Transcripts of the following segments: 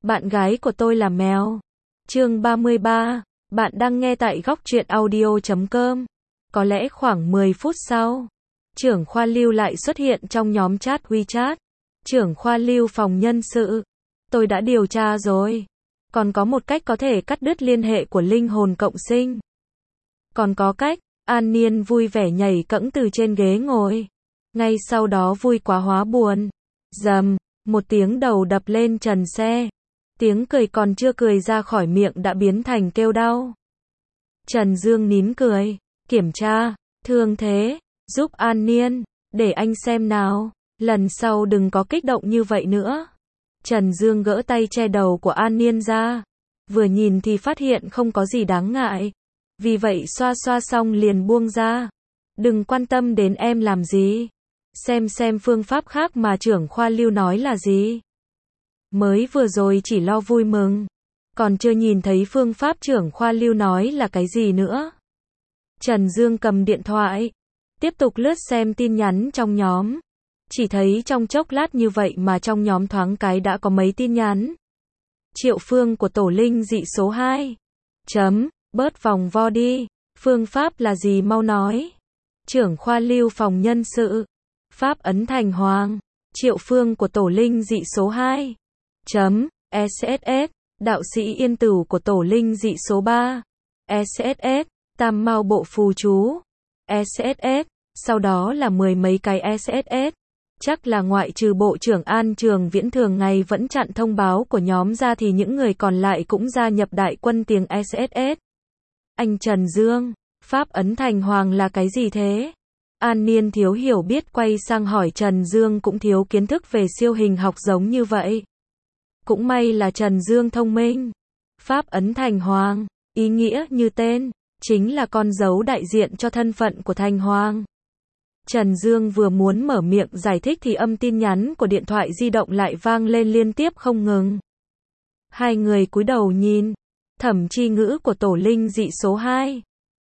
Bạn gái của tôi là mèo. Chương 33. Bạn đang nghe tại góc truyện audio.com. Có lẽ khoảng 10 phút sau, trưởng khoa Lưu lại xuất hiện trong nhóm chat WeChat. Trưởng khoa Lưu phòng nhân sự. Tôi đã điều tra rồi. Còn có một cách có thể cắt đứt liên hệ của linh hồn cộng sinh. Còn có cách. An Niên vui vẻ nhảy cẫng từ trên ghế ngồi. Ngay sau đó vui quá hóa buồn. Rầm, một tiếng đầu đập lên trần xe. Tiếng cười còn chưa cười ra khỏi miệng đã biến thành kêu đau. Trần Dương nín cười. Kiểm tra. Thương thế. Giúp An Niên. Để anh xem nào. Lần sau đừng có kích động như vậy nữa. Trần Dương gỡ tay che đầu của An Niên ra. Vừa nhìn thì phát hiện không có gì đáng ngại. Vì vậy xoa xoa xong liền buông ra. Đừng quan tâm đến em làm gì. Xem phương pháp khác mà trưởng khoa Lưu nói là gì. Mới vừa rồi chỉ lo vui mừng. Còn chưa nhìn thấy phương pháp trưởng khoa Lưu nói là cái gì nữa. Trần Dương cầm điện thoại. Tiếp tục lướt xem tin nhắn trong nhóm. Chỉ thấy trong chốc lát như vậy mà trong nhóm thoáng cái đã có mấy tin nhắn. Triệu Phương của tổ linh dị số 2. Bớt vòng vo đi. Phương pháp là gì mau nói. Trưởng khoa Lưu phòng nhân sự. Pháp ấn thành hoàng. Triệu Phương của tổ linh dị số 2. SSS. Đạo sĩ Yên Tửu của tổ linh dị số 3. SSS. Tam Mao bộ phù chú. SSS. Sau đó là mười mấy cái SSS. Chắc là ngoại trừ Bộ trưởng An Trường Viễn thường ngày vẫn chặn thông báo của nhóm ra thì những người còn lại cũng gia nhập đại quân tiếng SSS. Anh Trần Dương, pháp ấn thành hoàng là cái gì thế? An Niên thiếu hiểu biết quay sang hỏi Trần Dương cũng thiếu kiến thức về siêu hình học giống như vậy. Cũng may là Trần Dương thông minh. Pháp ấn thành hoàng, ý nghĩa như tên, chính là con dấu đại diện cho thân phận của thành hoàng. Trần Dương vừa muốn mở miệng giải thích thì âm tin nhắn của điện thoại di động lại vang lên liên tiếp không ngừng. Hai người cúi đầu nhìn. Thẩm Chi Ngữ của tổ linh dị số 2.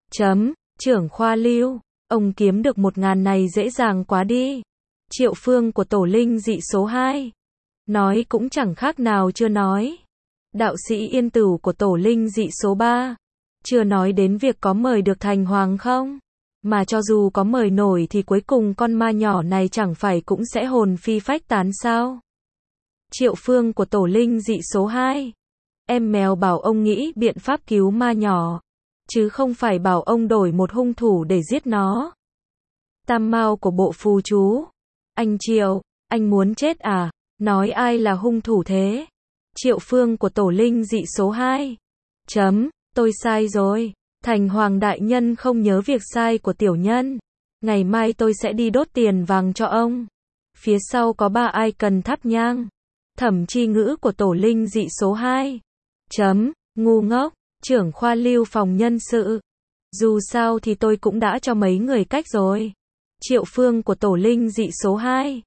Trưởng khoa Lưu, ông kiếm được 1.000 này dễ dàng quá đi. Triệu Phương của tổ linh dị số 2. Nói cũng chẳng khác nào chưa nói. Đạo sĩ Yên Tửu của tổ linh dị số 3. Chưa nói đến việc có mời được thành hoàng không? Mà cho dù có mời nổi thì cuối cùng con ma nhỏ này chẳng phải cũng sẽ hồn phi phách tán sao? Triệu Phương của tổ linh dị số 2. Em mèo bảo ông nghĩ biện pháp cứu ma nhỏ, chứ không phải bảo ông đổi một hung thủ để giết nó. Tam Mao của bộ phù chú. Anh Triệu, anh muốn chết à? Nói ai là hung thủ thế? Triệu Phương của tổ linh dị số 2. Tôi sai rồi. Thành hoàng đại nhân không nhớ việc sai của tiểu nhân. Ngày mai tôi sẽ đi đốt tiền vàng cho ông. Phía sau có 3 ai cần thắp nhang. Thẩm Chi Ngữ của tổ linh dị số 2. Ngu ngốc, trưởng khoa Lưu phòng nhân sự. Dù sao thì tôi cũng đã cho mấy người cách rồi. Triệu Phương của tổ linh dị số 2.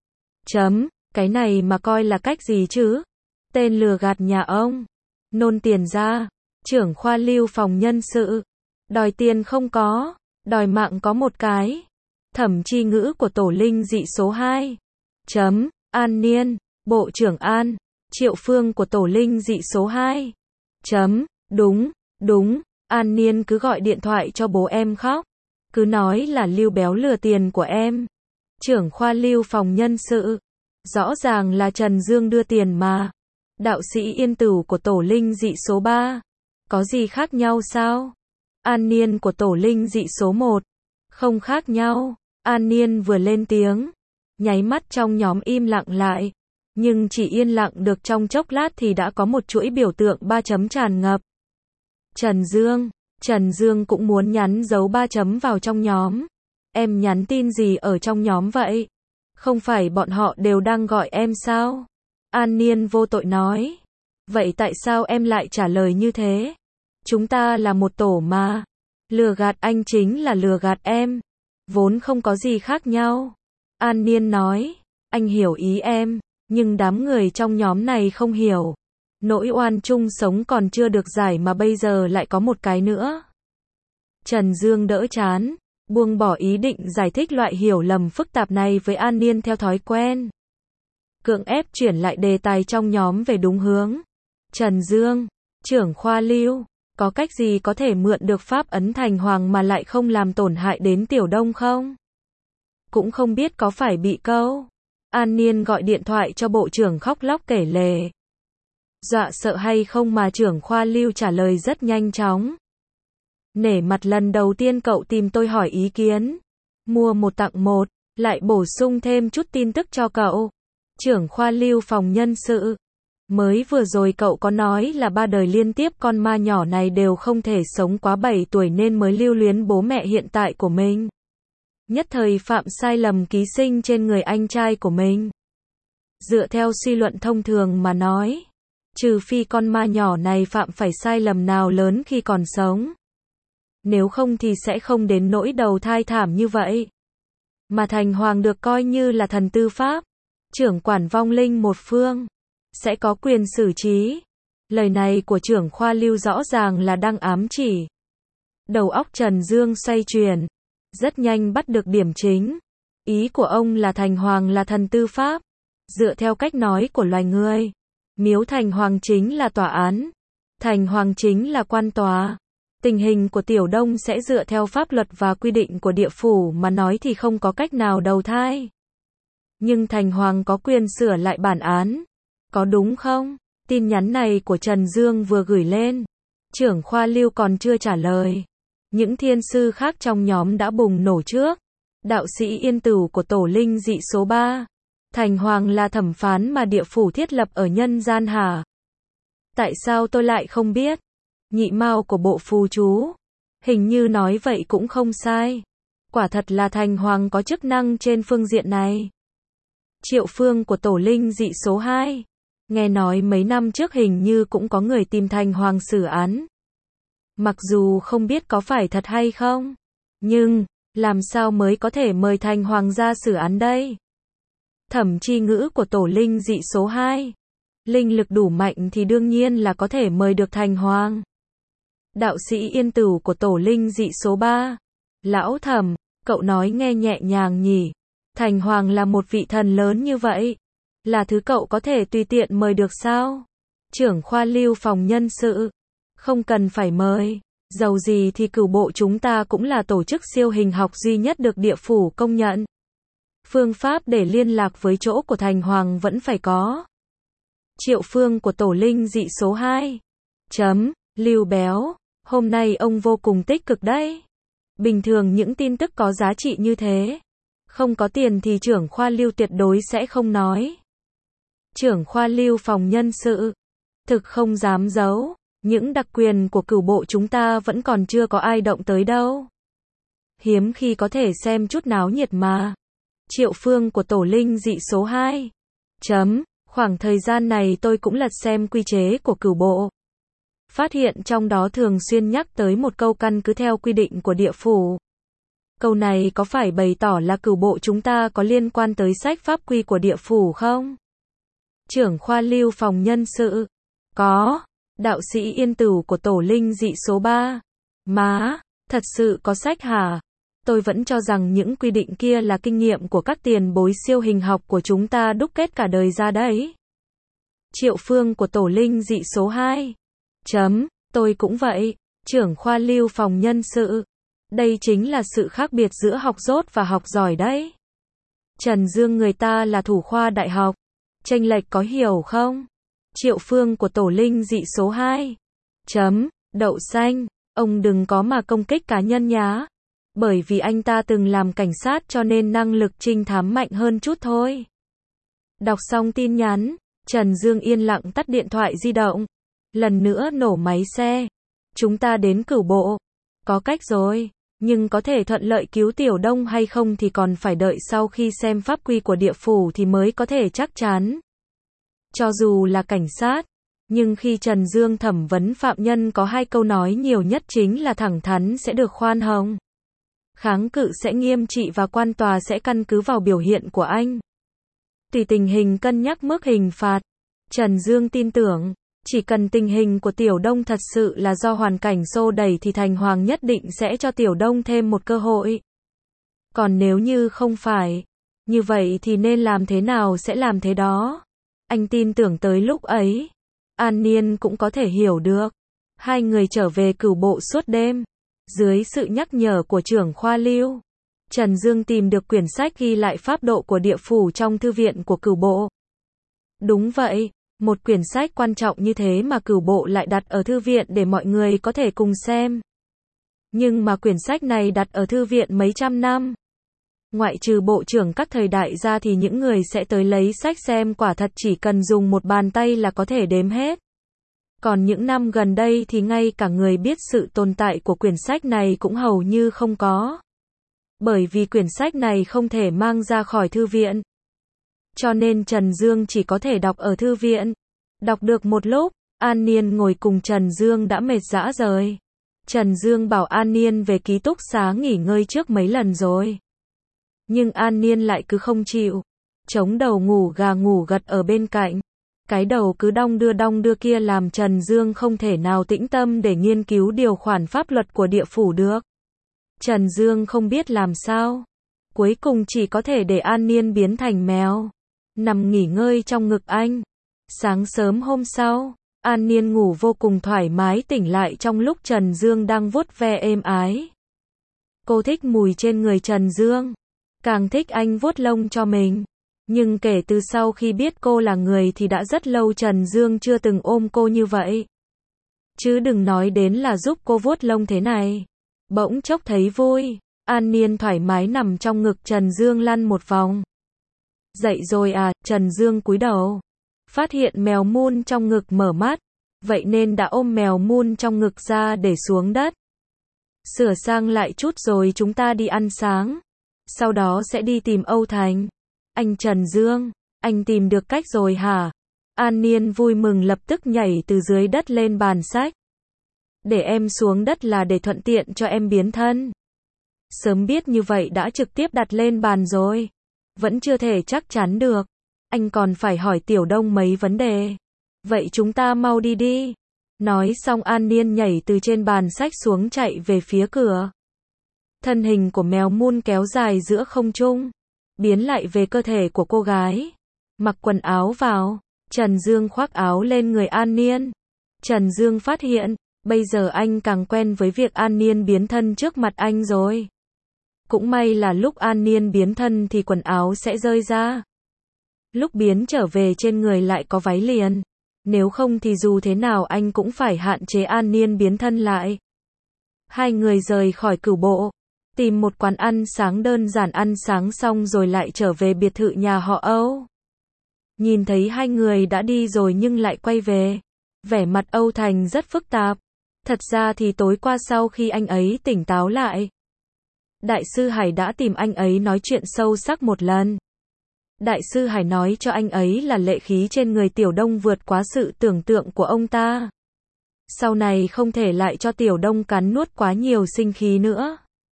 Cái này mà coi là cách gì chứ? Tên lừa gạt nhà ông. Nôn tiền ra. Trưởng khoa Lưu phòng nhân sự. Đòi tiền không có, đòi mạng có một cái. Thẩm Chi Ngữ của tổ linh dị số 2. An Niên, Bộ trưởng An. Triệu Phương của tổ linh dị số 2. Đúng, An Niên cứ gọi điện thoại cho bố em khóc. Cứ nói là Lưu béo lừa tiền của em. Trưởng khoa Lưu phòng nhân sự. Rõ ràng là Trần Dương đưa tiền mà. Đạo sĩ Yên Tửu của tổ linh dị số 3. Có gì khác nhau sao? An Niên của tổ linh dị số 1. Không khác nhau. An Niên vừa lên tiếng. Nháy mắt trong nhóm im lặng lại. Nhưng chỉ yên lặng được trong chốc lát thì đã có một chuỗi biểu tượng 3 chấm tràn ngập. Trần Dương cũng muốn nhắn dấu 3 chấm vào trong nhóm. Em nhắn tin gì ở trong nhóm vậy? Không phải bọn họ đều đang gọi em sao? An Niên vô tội nói. Vậy tại sao em lại trả lời như thế? Chúng ta là một tổ mà. Lừa gạt anh chính là lừa gạt em. Vốn không có gì khác nhau. An Niên nói. Anh hiểu ý em. Nhưng đám người trong nhóm này không hiểu. Nỗi oan chung sống còn chưa được giải mà bây giờ lại có một cái nữa. Trần Dương đỡ chán. Buông bỏ ý định giải thích loại hiểu lầm phức tạp này với An Niên theo thói quen. Cưỡng ép chuyển lại đề tài trong nhóm về đúng hướng. Trần Dương, trưởng khoa Lưu, có cách gì có thể mượn được pháp ấn thành hoàng mà lại không làm tổn hại đến Tiểu Đông không? Cũng không biết có phải bị câu An Niên gọi điện thoại cho bộ trưởng khóc lóc kể lể. Dọa sợ hay không mà trưởng khoa Lưu trả lời rất nhanh chóng. Nể mặt lần đầu tiên cậu tìm tôi hỏi ý kiến. Mua một tặng một, lại bổ sung thêm chút tin tức cho cậu. Trưởng khoa Lưu phòng nhân sự. Mới vừa rồi cậu có nói là 3 đời liên tiếp con ma nhỏ này đều không thể sống quá 7 tuổi nên mới lưu luyến bố mẹ hiện tại của mình. Nhất thời phạm sai lầm ký sinh trên người anh trai của mình. Dựa theo suy luận thông thường mà nói, trừ phi con ma nhỏ này phạm phải sai lầm nào lớn khi còn sống. Nếu không thì sẽ không đến nỗi đầu thai thảm như vậy. Mà thành hoàng được coi như là thần tư pháp, trưởng quản vong linh một phương, sẽ có quyền xử trí. Lời này của trưởng khoa Lưu rõ ràng là đang ám chỉ. Đầu óc Trần Dương xoay chuyển, rất nhanh bắt được điểm chính. Ý của ông là thành hoàng là thần tư pháp. Dựa theo cách nói của loài người, miếu thành hoàng chính là tòa án, thành hoàng chính là quan tòa. Tình hình của Tiểu Đông sẽ dựa theo pháp luật và quy định của địa phủ mà nói thì không có cách nào đầu thai. Nhưng thành hoàng có quyền sửa lại bản án. Có đúng không? Tin nhắn này của Trần Dương vừa gửi lên. Trưởng khoa Lưu còn chưa trả lời. Những thiên sư khác trong nhóm đã bùng nổ trước. Đạo sĩ Yên Tửu của tổ linh dị số 3. Thành hoàng là thẩm phán mà địa phủ thiết lập ở nhân gian hả? Tại sao tôi lại không biết? Nhị mao của bộ phù chú. Hình như nói vậy cũng không sai. Quả thật là thành hoàng có chức năng trên phương diện này. Triệu Phương của tổ linh dị số 2. Nghe nói mấy năm trước hình như cũng có người tìm thành hoàng xử án. Mặc dù không biết có phải thật hay không, nhưng làm sao mới có thể mời thành hoàng ra xử án đây? Thẩm Chi Ngữ của tổ linh dị số 2. Linh lực đủ mạnh thì đương nhiên là có thể mời được thành hoàng. Đạo sĩ Yên Tửu của tổ linh dị số 3. Lão Thẩm, cậu nói nghe nhẹ nhàng nhỉ. Thành hoàng là một vị thần lớn như vậy, là thứ cậu có thể tùy tiện mời được sao? Trưởng khoa Lưu phòng nhân sự. Không cần phải mời. Dầu gì thì cửu bộ chúng ta cũng là tổ chức siêu hình học duy nhất được địa phủ công nhận. Phương pháp để liên lạc với chỗ của thành hoàng vẫn phải có. Triệu Phương của tổ linh dị số 2. Lưu béo, hôm nay ông vô cùng tích cực đấy. Bình thường những tin tức có giá trị như thế, không có tiền thì trưởng khoa Lưu tuyệt đối sẽ không nói. Trưởng khoa Lưu phòng nhân sự. Thực không dám giấu, những đặc quyền của cửu bộ chúng ta vẫn còn chưa có ai động tới đâu. Hiếm khi có thể xem chút náo nhiệt mà. Triệu Phương của tổ linh dị số 2. Khoảng thời gian này tôi cũng lật xem quy chế của cửu bộ. Phát hiện trong đó thường xuyên nhắc tới một câu căn cứ theo quy định của địa phủ. Câu này có phải bày tỏ là cửu bộ chúng ta có liên quan tới sách pháp quy của địa phủ không? Trưởng khoa Lưu phòng nhân sự. Có. Đạo sĩ Yên Tửu của tổ linh dị số 3. Má, thật sự có sách hả? Tôi vẫn cho rằng những quy định kia là kinh nghiệm của các tiền bối siêu hình học của chúng ta đúc kết cả đời ra đấy. Triệu Phương của tổ linh dị số 2. Tôi cũng vậy. Trưởng khoa Lưu phòng nhân sự. Đây chính là sự khác biệt giữa học dốt và học giỏi đấy. Trần Dương người ta là thủ khoa đại học. Chênh lệch có hiểu không? Triệu Phương của tổ linh dị số 2. Đậu xanh, ông đừng có mà công kích cá nhân nhá. Bởi vì anh ta từng làm cảnh sát cho nên năng lực trinh thám mạnh hơn chút thôi. Đọc xong tin nhắn, Trần Dương yên lặng tắt điện thoại di động. Lần nữa nổ máy xe. Chúng ta đến cửu bộ. Có cách rồi. Nhưng có thể thuận lợi cứu Tiểu Đông hay không thì còn phải đợi sau khi xem pháp quy của địa phủ thì mới có thể chắc chắn. Cho dù là cảnh sát, nhưng khi Trần Dương thẩm vấn phạm nhân có 2 câu nói nhiều nhất chính là thẳng thắn sẽ được khoan hồng. Kháng cự sẽ nghiêm trị và quan tòa sẽ căn cứ vào biểu hiện của anh. Tùy tình hình cân nhắc mức hình phạt. Trần Dương tin tưởng, chỉ cần tình hình của Tiểu Đông thật sự là do hoàn cảnh xô đẩy thì thành hoàng nhất định sẽ cho Tiểu Đông thêm một cơ hội. Còn nếu như không phải, như vậy thì nên làm thế nào sẽ làm thế đó. Anh tin tưởng tới lúc ấy, An Niên cũng có thể hiểu được. Hai người trở về Cửu Bộ suốt đêm. Dưới sự nhắc nhở của trưởng khoa Lưu, Trần Dương tìm được quyển sách ghi lại pháp độ của địa phủ trong thư viện của Cửu Bộ. Đúng vậy, một quyển sách quan trọng như thế mà Cửu Bộ lại đặt ở thư viện để mọi người có thể cùng xem. Nhưng mà quyển sách này đặt ở thư viện mấy trăm năm. Ngoại trừ bộ trưởng các thời đại ra thì những người sẽ tới lấy sách xem quả thật chỉ cần dùng một bàn tay là có thể đếm hết. Còn những năm gần đây thì ngay cả người biết sự tồn tại của quyển sách này cũng hầu như không có. Bởi vì quyển sách này không thể mang ra khỏi thư viện. Cho nên Trần Dương chỉ có thể đọc ở thư viện. Đọc được một lúc, An Niên ngồi cùng Trần Dương đã mệt rã rời. Trần Dương bảo An Niên về ký túc xá nghỉ ngơi trước mấy lần rồi. Nhưng An Niên lại cứ không chịu. Chống đầu ngủ gà ngủ gật ở bên cạnh. Cái đầu cứ đong đưa kia làm Trần Dương không thể nào tĩnh tâm để nghiên cứu điều khoản pháp luật của địa phủ được. Trần Dương không biết làm sao. Cuối cùng chỉ có thể để An Niên biến thành mèo. Nằm nghỉ ngơi trong ngực anh. Sáng sớm hôm sau, An Niên ngủ vô cùng thoải mái tỉnh lại trong lúc Trần Dương đang vuốt ve êm ái. Cô thích mùi trên người Trần Dương. Càng thích anh vuốt lông cho mình. Nhưng kể từ sau khi biết cô là người thì đã rất lâu Trần Dương chưa từng ôm cô như vậy. Chứ đừng nói đến là giúp cô vuốt lông thế này. Bỗng chốc thấy vui, An Niên thoải mái nằm trong ngực Trần Dương lăn một vòng. Dậy rồi à, Trần Dương cúi đầu. Phát hiện mèo mun trong ngực mở mắt. Vậy nên đã ôm mèo mun trong ngực ra để xuống đất. Sửa sang lại chút rồi chúng ta đi ăn sáng. Sau đó sẽ đi tìm Âu Thành. Anh Trần Dương, anh tìm được cách rồi hả? An Niên vui mừng lập tức nhảy từ dưới đất lên bàn sách. Để em xuống đất là để thuận tiện cho em biến thân. Sớm biết như vậy đã trực tiếp đặt lên bàn rồi. Vẫn chưa thể chắc chắn được. Anh còn phải hỏi Tiểu Đông mấy vấn đề. Vậy chúng ta mau đi đi. Nói xong An Niên nhảy từ trên bàn sách xuống chạy về phía cửa. Thân hình của mèo mun kéo dài giữa không trung. Biến lại về cơ thể của cô gái. Mặc quần áo vào. Trần Dương khoác áo lên người An Niên. Trần Dương phát hiện, bây giờ anh càng quen với việc An Niên biến thân trước mặt anh rồi. Cũng may là lúc An Niên biến thân thì quần áo sẽ rơi ra. Lúc biến trở về trên người lại có váy liền. Nếu không thì dù thế nào anh cũng phải hạn chế An Niên biến thân lại. Hai người rời khỏi Cửu Bộ. Tìm một quán ăn sáng đơn giản ăn sáng xong rồi lại trở về biệt thự nhà họ Âu. Nhìn thấy hai người đã đi rồi nhưng lại quay về. Vẻ mặt Âu Thành rất phức tạp. Thật ra thì tối qua sau khi anh ấy tỉnh táo lại, Đại sư Hải đã tìm anh ấy nói chuyện sâu sắc một lần. Đại sư Hải nói cho anh ấy là lệ khí trên người Tiểu Đông vượt quá sự tưởng tượng của ông ta. Sau này không thể lại cho Tiểu Đông cắn nuốt quá nhiều sinh khí nữa.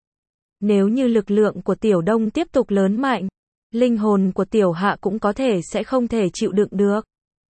Nếu như lực lượng của Tiểu Đông tiếp tục lớn mạnh, linh hồn của Tiểu Hạ cũng có thể sẽ không thể chịu đựng được.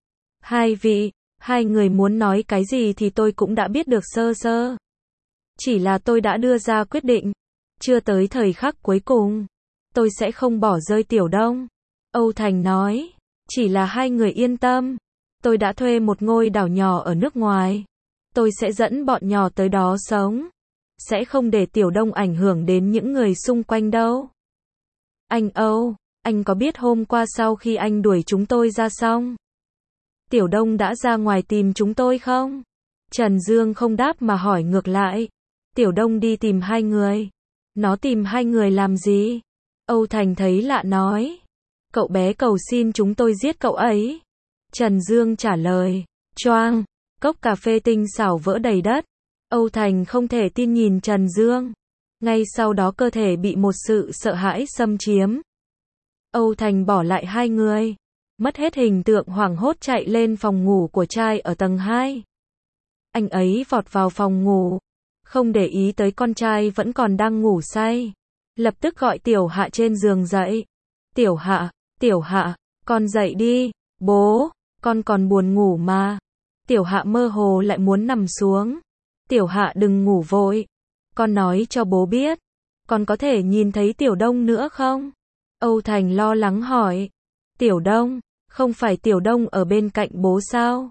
Hai người muốn nói cái gì thì tôi cũng đã biết được sơ sơ. Chỉ là tôi đã đưa ra quyết định. Chưa tới thời khắc cuối cùng, tôi sẽ không bỏ rơi Tiểu Đông. Âu Thành nói, chỉ là hai người yên tâm. Tôi đã thuê một ngôi đảo nhỏ ở nước ngoài. Tôi sẽ dẫn bọn nhỏ tới đó sống. Sẽ không để Tiểu Đông ảnh hưởng đến những người xung quanh đâu. Anh Âu, anh có biết hôm qua sau khi anh đuổi chúng tôi ra xong, Tiểu Đông đã ra ngoài tìm chúng tôi không? Trần Dương không đáp mà hỏi ngược lại. Tiểu Đông đi tìm hai người. Nó tìm hai người làm gì? Âu Thành thấy lạ nói. Cậu bé cầu xin chúng tôi giết cậu ấy. Trần Dương trả lời. Choang, cốc cà phê tinh xảo vỡ đầy đất. Âu Thành không thể tin nhìn Trần Dương. Ngay sau đó cơ thể bị một sự sợ hãi xâm chiếm. Âu Thành bỏ lại hai người. Mất hết hình tượng hoảng hốt chạy lên phòng ngủ của trai ở tầng 2. Anh ấy vọt vào phòng ngủ. Không để ý tới con trai vẫn còn đang ngủ say. Lập tức gọi Tiểu Hạ trên giường dậy. Tiểu Hạ, con dậy đi. Bố, con còn buồn ngủ mà. Tiểu Hạ mơ hồ lại muốn nằm xuống. Tiểu Hạ đừng ngủ vội. Con nói cho bố biết. Con có thể nhìn thấy Tiểu Đông nữa không? Âu Thành lo lắng hỏi. Tiểu Đông, không phải Tiểu Đông ở bên cạnh bố sao?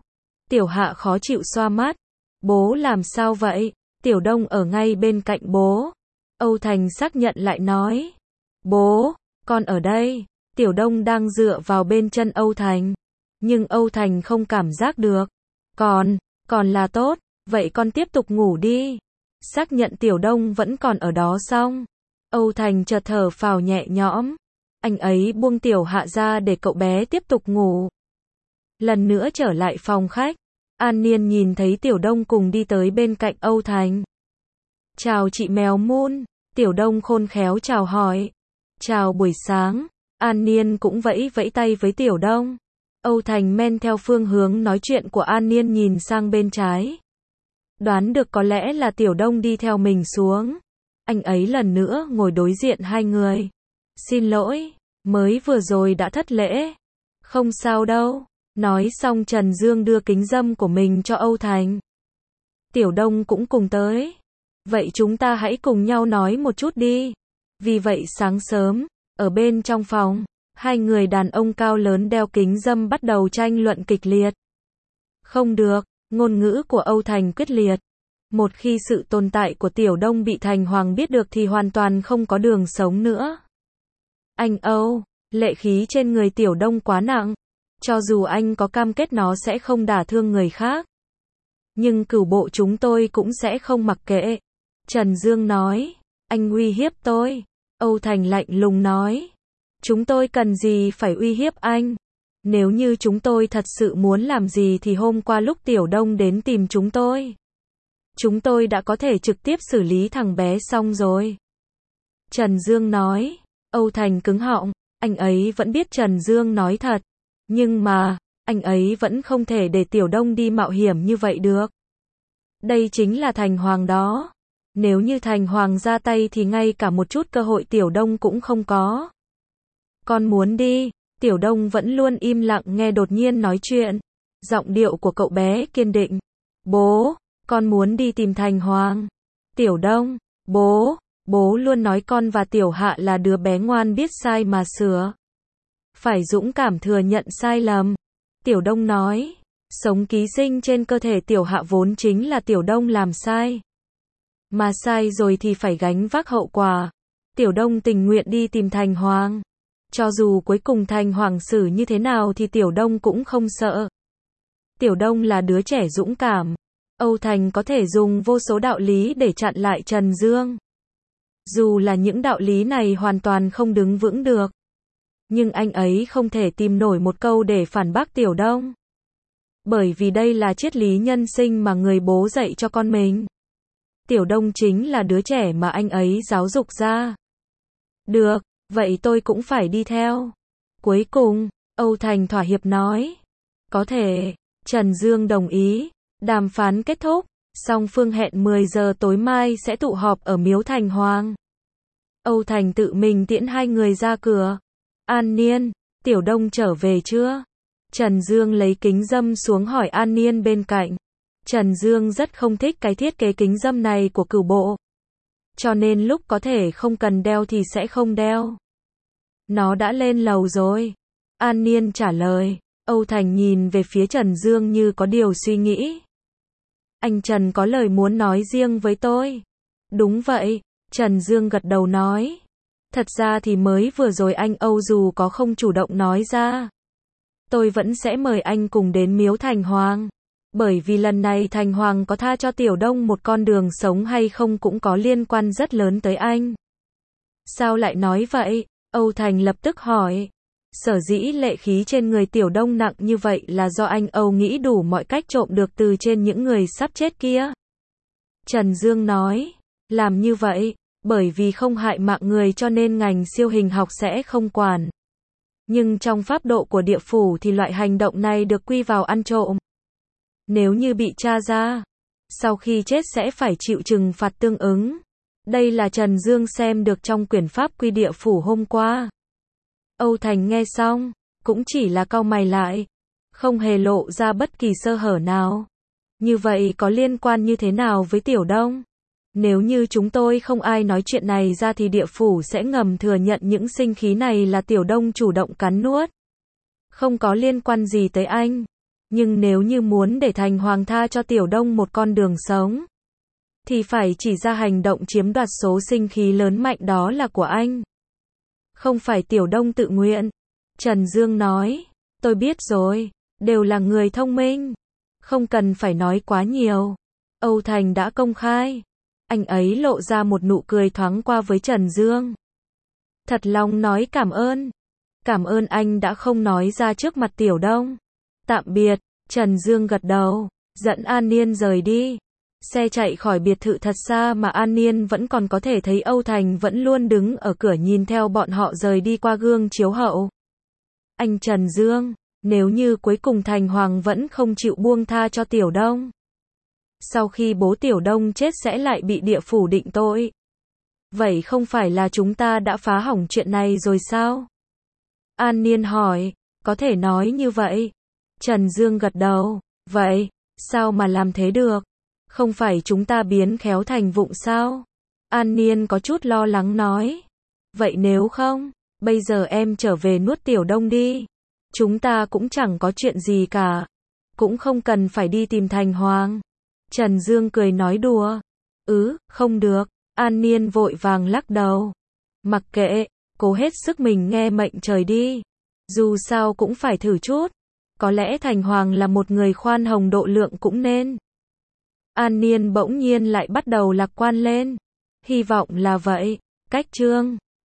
Tiểu Hạ khó chịu xoa mắt. Bố làm sao vậy? Tiểu Đông ở ngay bên cạnh bố. Âu Thành xác nhận lại nói. Bố, con ở đây. Tiểu Đông đang dựa vào bên chân Âu Thành. Nhưng Âu Thành không cảm giác được. Còn là tốt, vậy con tiếp tục ngủ đi. Xác nhận Tiểu Đông vẫn còn ở đó xong. Âu Thành chợt thở phào nhẹ nhõm. Anh ấy buông Tiểu Hạ ra để cậu bé tiếp tục ngủ. Lần nữa trở lại phòng khách. An Niên nhìn thấy Tiểu Đông cùng đi tới bên cạnh Âu Thành. Chào chị mèo Moon. Tiểu Đông khôn khéo chào hỏi. Chào buổi sáng. An Niên cũng vẫy vẫy tay với Tiểu Đông. Âu Thành men theo phương hướng nói chuyện của An Niên nhìn sang bên trái. Đoán được có lẽ là Tiểu Đông đi theo mình xuống. Anh ấy lần nữa ngồi đối diện hai người. Xin lỗi, mới vừa rồi đã thất lễ. Không sao đâu. Nói xong Trần Dương đưa kính râm của mình cho Âu Thành. Tiểu Đông cũng cùng tới. Vậy chúng ta hãy cùng nhau nói một chút đi. Vì vậy sáng sớm, ở bên trong phòng, hai người đàn ông cao lớn đeo kính râm bắt đầu tranh luận kịch liệt. Không được, ngôn ngữ của Âu Thành quyết liệt. Một khi sự tồn tại của Tiểu Đông bị Thành Hoàng biết được thì hoàn toàn không có đường sống nữa. Anh Âu, lệ khí trên người Tiểu Đông quá nặng. Cho dù anh có cam kết nó sẽ không đả thương người khác. Nhưng cửu bộ chúng tôi cũng sẽ không mặc kệ. Trần Dương nói, anh uy hiếp tôi. Âu Thành lạnh lùng nói, chúng tôi cần gì phải uy hiếp anh. Nếu như chúng tôi thật sự muốn làm gì thì hôm qua lúc Tiểu Đông đến tìm chúng tôi đã có thể trực tiếp xử lý thằng bé xong rồi. Trần Dương nói, Âu Thành cứng họng, anh ấy vẫn biết Trần Dương nói thật. Nhưng mà, anh ấy vẫn không thể để Tiểu Đông đi mạo hiểm như vậy được. Đây chính là Thành Hoàng đó. Nếu như Thành Hoàng ra tay thì ngay cả một chút cơ hội Tiểu Đông cũng không có. Con muốn đi. Tiểu Đông vẫn luôn im lặng nghe đột nhiên nói chuyện. Giọng điệu của cậu bé kiên định. Bố, con muốn đi tìm Thành Hoàng. Tiểu Đông, bố luôn nói con và Tiểu Hạ là đứa bé ngoan biết sai mà sửa. Phải dũng cảm thừa nhận sai lầm. Tiểu Đông nói, sống ký sinh trên cơ thể Tiểu Hạ vốn chính là Tiểu Đông làm sai. Mà sai rồi thì phải gánh vác hậu quả. Tiểu Đông tình nguyện đi tìm Thành Hoàng. Cho dù cuối cùng Thành Hoàng xử như thế nào thì Tiểu Đông cũng không sợ. Tiểu Đông là đứa trẻ dũng cảm. Âu Thành có thể dùng vô số đạo lý để chặn lại Trần Dương. Dù là những đạo lý này hoàn toàn không đứng vững được. Nhưng anh ấy không thể tìm nổi một câu để phản bác Tiểu Đông. Bởi vì đây là triết lý nhân sinh mà người bố dạy cho con mình. Tiểu Đông chính là đứa trẻ mà anh ấy giáo dục ra. Được, vậy tôi cũng phải đi theo. Cuối cùng, Âu Thành thỏa hiệp nói. Có thể, Trần Dương đồng ý. Đàm phán kết thúc, song phương hẹn 10 giờ tối mai sẽ tụ họp ở miếu Thành Hoàng. Âu Thành tự mình tiễn hai người ra cửa. An Niên, Tiểu Đông trở về chưa? Trần Dương lấy kính râm xuống hỏi An Niên bên cạnh. Trần Dương rất không thích cái thiết kế kính râm này của cửu bộ. Cho nên lúc có thể không cần đeo thì sẽ không đeo. Nó đã lên lầu rồi. An Niên trả lời. Âu Thành nhìn về phía Trần Dương như có điều suy nghĩ. Anh Trần có lời muốn nói riêng với tôi. Đúng vậy, Trần Dương gật đầu nói. Thật ra thì mới vừa rồi anh Âu dù có không chủ động nói ra. Tôi vẫn sẽ mời anh cùng đến miếu Thành Hoàng. Bởi vì lần này Thành Hoàng có tha cho Tiểu Đông một con đường sống hay không cũng có liên quan rất lớn tới anh. Sao lại nói vậy? Âu Thành lập tức hỏi. Sở dĩ lệ khí trên người Tiểu Đông nặng như vậy là do anh Âu nghĩ đủ mọi cách trộm được từ trên những người sắp chết kia. Trần Dương nói. Làm như vậy, bởi vì không hại mạng người cho nên ngành siêu hình học sẽ không quản. Nhưng trong pháp độ của địa phủ thì loại hành động này được quy vào ăn trộm. Nếu như bị tra ra, sau khi chết sẽ phải chịu trừng phạt tương ứng. Đây là Trần Dương xem được trong quyển pháp quy địa phủ hôm qua. Âu Thành nghe xong, cũng chỉ là cau mày lại, không hề lộ ra bất kỳ sơ hở nào. Như vậy có liên quan như thế nào với Tiểu Đông? Nếu như chúng tôi không ai nói chuyện này ra thì địa phủ sẽ ngầm thừa nhận những sinh khí này là Tiểu Đông chủ động cắn nuốt. Không có liên quan gì tới anh. Nhưng nếu như muốn để Thành Hoàng tha cho Tiểu Đông một con đường sống, thì phải chỉ ra hành động chiếm đoạt số sinh khí lớn mạnh đó là của anh. Không phải Tiểu Đông tự nguyện. Trần Dương nói, tôi biết rồi, đều là người thông minh. Không cần phải nói quá nhiều. Âu Thành đã công khai. Anh ấy lộ ra một nụ cười thoáng qua với Trần Dương. Thật lòng nói cảm ơn. Cảm ơn anh đã không nói ra trước mặt Tiểu Đông. Tạm biệt, Trần Dương gật đầu, dẫn An Niên rời đi. Xe chạy khỏi biệt thự thật xa mà An Niên vẫn còn có thể thấy Âu Thành vẫn luôn đứng ở cửa nhìn theo bọn họ rời đi qua gương chiếu hậu. Anh Trần Dương, nếu như cuối cùng Thành Hoàng vẫn không chịu buông tha cho Tiểu Đông, sau khi bố Tiểu Đông chết sẽ lại bị địa phủ định tội. Vậy không phải là chúng ta đã phá hỏng chuyện này rồi sao? An Niên hỏi, có thể nói như vậy. Trần Dương gật đầu, vậy, sao mà làm thế được? Không phải chúng ta biến khéo thành vụng sao? An Niên có chút lo lắng nói. Vậy nếu không, bây giờ em trở về nuốt Tiểu Đông đi. Chúng ta cũng chẳng có chuyện gì cả. Cũng không cần phải đi tìm Thành Hoàng. Trần Dương cười nói đùa. Không được. An Niên vội vàng lắc đầu. Mặc kệ, cố hết sức mình nghe mệnh trời đi. Dù sao cũng phải thử chút. Có lẽ Thành Hoàng là một người khoan hồng độ lượng cũng nên. An Niên bỗng nhiên lại bắt đầu lạc quan lên. Hy vọng là vậy. Cách chương